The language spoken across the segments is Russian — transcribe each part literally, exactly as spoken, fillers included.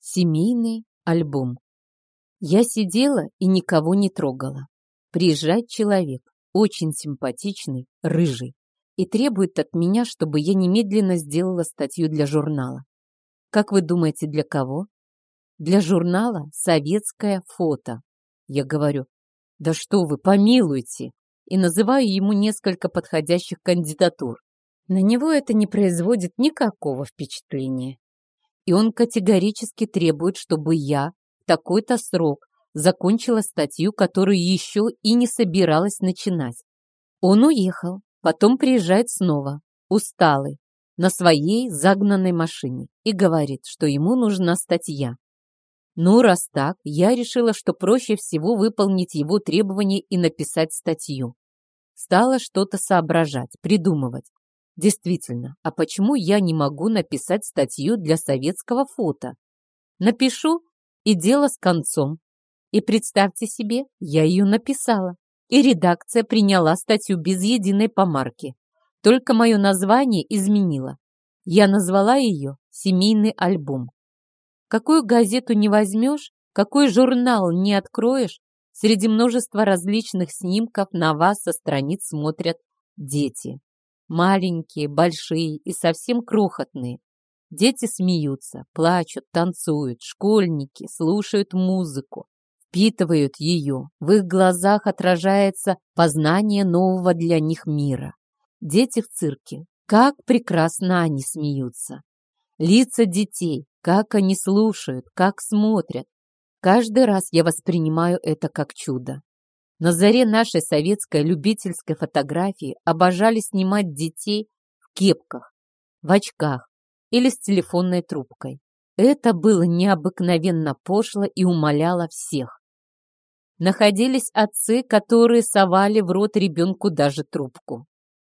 Семейный альбом. Я сидела и никого не трогала. Приезжает человек, очень симпатичный, рыжий, и требует от меня, чтобы я немедленно сделала статью для журнала. Как вы думаете, для кого? Для журнала «Советское фото». Я говорю: да что вы, помилуйте, и называю ему несколько подходящих кандидатур. На него это не производит никакого впечатления. И он категорически требует, чтобы я в такой-то срок закончила статью, которую еще и не собиралась начинать. Он уехал, потом приезжает снова, усталый, на своей загнанной машине, и говорит, что ему нужна статья. Ну, раз так, я решила, что проще всего выполнить его требования и написать статью. Стала что-то соображать, придумывать. Действительно, а почему я не могу написать статью для советского фото? Напишу, и дело с концом. И представьте себе, я ее написала. И редакция приняла статью без единой помарки. Только мое название изменила. Я назвала ее «Семейный альбом». Какую газету не возьмешь, какой журнал не откроешь, среди множества различных снимков на вас со страниц смотрят дети. Маленькие, большие и совсем крохотные. Дети смеются, плачут, танцуют, школьники слушают музыку, впитывают ее. В их глазах отражается познание нового для них мира. Дети в цирке, как прекрасно они смеются. Лица детей, как они слушают, как смотрят. Каждый раз я воспринимаю это как чудо. На заре нашей советской любительской фотографии обожали снимать детей в кепках, в очках или с телефонной трубкой. Это было необыкновенно пошло и умаляло всех. Находились отцы, которые совали в рот ребенку даже трубку.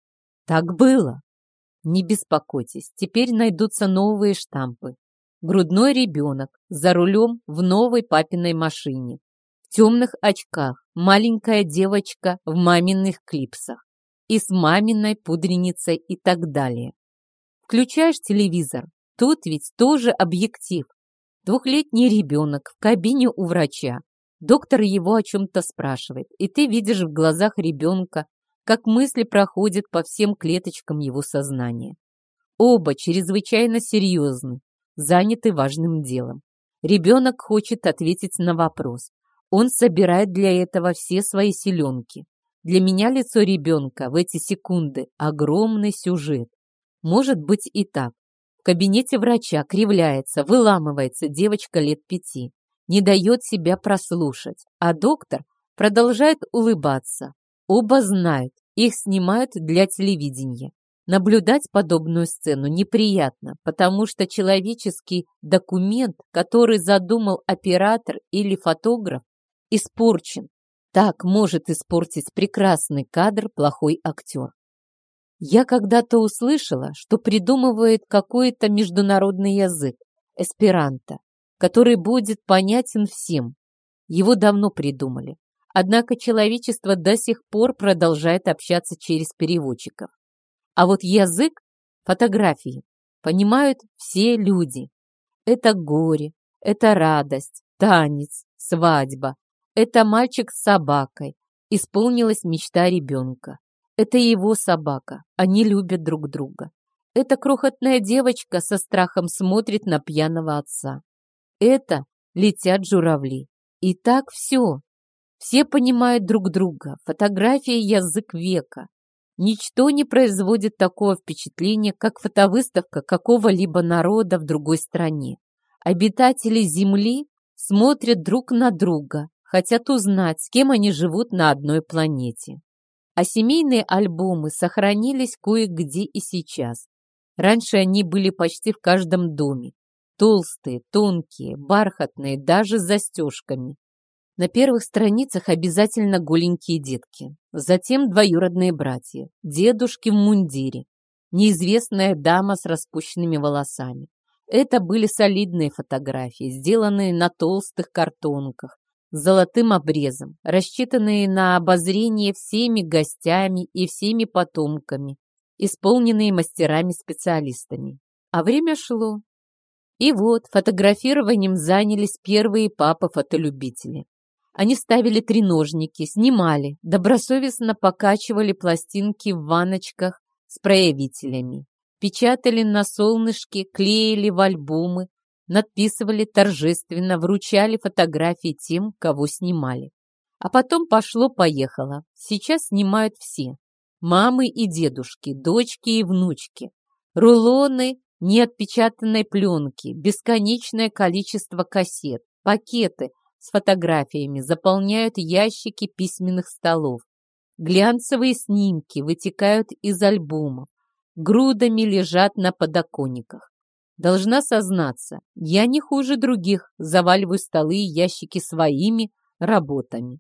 Так было. Не беспокойтесь, теперь найдутся новые штампы. Грудной ребенок за рулем в новой папиной машине. В темных очках маленькая девочка в маминых клипсах и с маминой пудреницей и так далее. Включаешь телевизор, тут ведь тоже объектив. Двухлетний ребенок в кабине у врача. Доктор его о чем-то спрашивает, и ты видишь в глазах ребенка, как мысли проходят по всем клеточкам его сознания. Оба чрезвычайно серьезны, заняты важным делом. Ребенок хочет ответить на вопрос. Он собирает для этого все свои силенки. Для меня лицо ребенка в эти секунды – огромный сюжет. Может быть и так. В кабинете врача кривляется, выламывается девочка лет пяти. Не дает себя прослушать. А доктор продолжает улыбаться. Оба знают, их снимают для телевидения. Наблюдать подобную сцену неприятно, потому что человеческий документ, который задумал оператор или фотограф, испорчен. Так может испортить прекрасный кадр плохой актер. Я когда-то услышала, что придумывает какой-то международный язык, эсперанто, который будет понятен всем. Его давно придумали. Однако человечество до сих пор продолжает общаться через переводчиков. А вот язык фотографии понимают все люди. Это горе, это радость, танец, свадьба. Это мальчик с собакой. Исполнилась мечта ребенка. Это его собака. Они любят друг друга. Эта крохотная девочка со страхом смотрит на пьяного отца. Это летят журавли. И так все. Все понимают друг друга. Фотография – язык века. Ничто не производит такого впечатления, как фотовыставка какого-либо народа в другой стране. Обитатели Земли смотрят друг на друга, хотят узнать, с кем они живут на одной планете. А семейные альбомы сохранились кое-где и сейчас. Раньше они были почти в каждом доме. Толстые, тонкие, бархатные, даже с застежками. На первых страницах обязательно голенькие детки. Затем двоюродные братья, дедушки в мундире, неизвестная дама с распущенными волосами. Это были солидные фотографии, сделанные на толстых картонках, с золотым обрезом, рассчитанные на обозрение всеми гостями и всеми потомками, исполненные мастерами-специалистами. А время шло. И вот фотографированием занялись первые папы-фотолюбители. Они ставили треножники, снимали, добросовестно покачивали пластинки в ванночках с проявителями, печатали на солнышке, клеили в альбомы, надписывали торжественно, вручали фотографии тем, кого снимали. А потом пошло-поехало. Сейчас снимают все. Мамы и дедушки, дочки и внучки. Рулоны неотпечатанной пленки, бесконечное количество кассет, пакеты с фотографиями заполняют ящики письменных столов. Глянцевые снимки вытекают из альбомов, грудами лежат на подоконниках. Должна сознаться, я не хуже других заваливаю столы и ящики своими работами.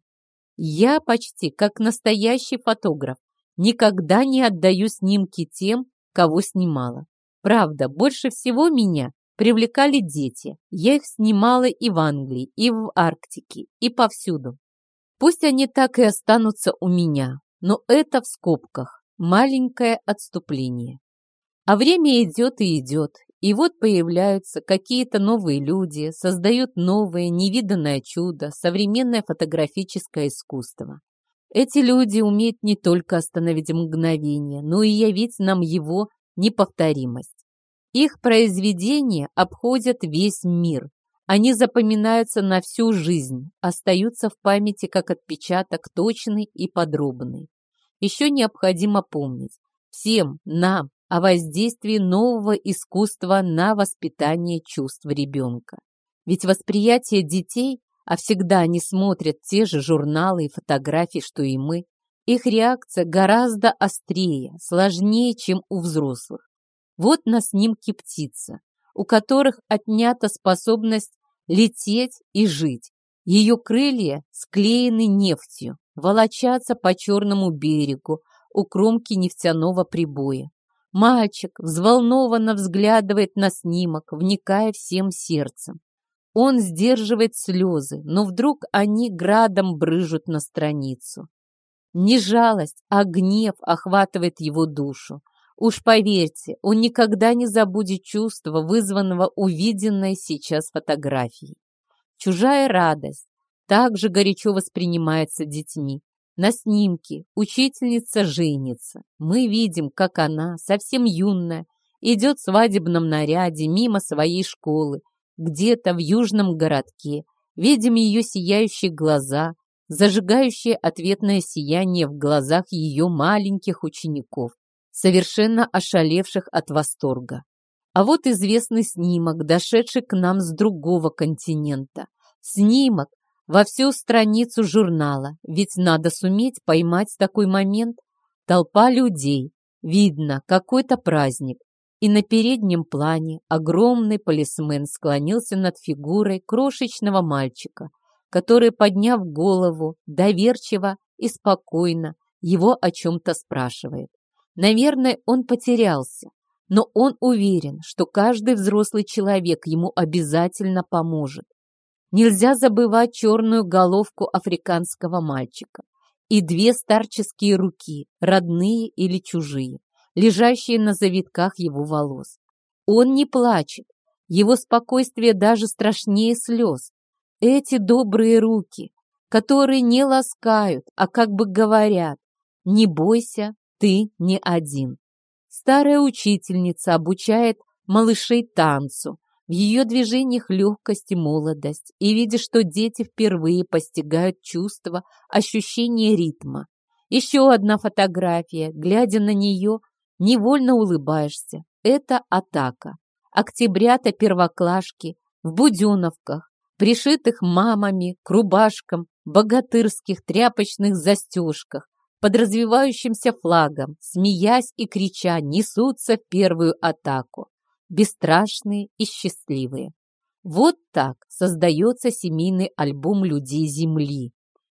Я почти как настоящий фотограф никогда не отдаю снимки тем, кого снимала. Правда, больше всего меня привлекали дети. Я их снимала и в Англии, и в Арктике, и повсюду. Пусть они так и останутся у меня, но это в скобках, маленькое отступление. А время идет и идет, и вот появляются какие-то новые люди, создают новое, невиданное чудо, современное фотографическое искусство. Эти люди умеют не только остановить мгновение, но и явить нам его неповторимость. Их произведения обходят весь мир. Они запоминаются на всю жизнь, остаются в памяти как отпечаток точный и подробный. Еще необходимо помнить всем нам о воздействии нового искусства на воспитание чувств ребенка. Ведь восприятие детей, а всегда они смотрят те же журналы и фотографии, что и мы, их реакция гораздо острее, сложнее, чем у взрослых. Вот на снимке птица, у которых отнята способность лететь и жить. Ее крылья склеены нефтью, волочатся по черному берегу у кромки нефтяного прибоя. Мальчик взволнованно взглядывает на снимок, вникая всем сердцем. Он сдерживает слезы, но вдруг они градом брызжут на страницу. Не жалость, а гнев охватывает его душу. Уж поверьте, он никогда не забудет чувства, вызванного увиденной сейчас фотографией. Чужая радость также горячо воспринимается детьми. На снимке учительница женится. Мы видим, как она, совсем юная, идет в свадебном наряде мимо своей школы, где-то в южном городке. Видим ее сияющие глаза, зажигающие ответное сияние в глазах ее маленьких учеников, совершенно ошалевших от восторга. А вот известный снимок, дошедший к нам с другого континента. Снимок во всю страницу журнала, ведь надо суметь поймать такой момент. Толпа людей, видно, какой-то праздник, и на переднем плане огромный полисмен склонился над фигурой крошечного мальчика, который, подняв голову, доверчиво и спокойно его о чем-то спрашивает. Наверное, он потерялся, но он уверен, что каждый взрослый человек ему обязательно поможет. Нельзя забывать черную головку африканского мальчика и две старческие руки, родные или чужие, лежащие на завитках его волос. Он не плачет, его спокойствие даже страшнее слез. Эти добрые руки, которые не ласкают, а как бы говорят: «Не бойся, ты не один». Старая учительница обучает малышей танцу, в ее движениях легкость и молодость, и видя, что дети впервые постигают чувство, ощущение ритма. Еще одна фотография, глядя на нее, невольно улыбаешься. Это атака. Октябрята первоклашки в буденовках, пришитых мамами к рубашкам, богатырских тряпочных застежках, под развивающимся флагом, смеясь и крича, несутся в первую атаку. Бесстрашные и счастливые. Вот так создается семейный альбом людей Земли.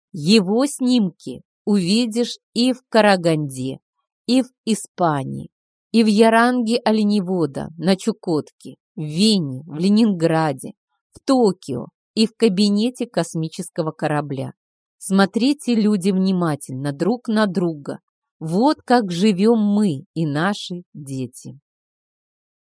Его снимки увидишь и в Караганде, и в Испании, и в Яранге оленевода на Чукотке, в Вене, в Ленинграде, в Токио и в кабинете космического корабля. Смотрите, люди, внимательно друг на друга. Вот как живем мы и наши дети.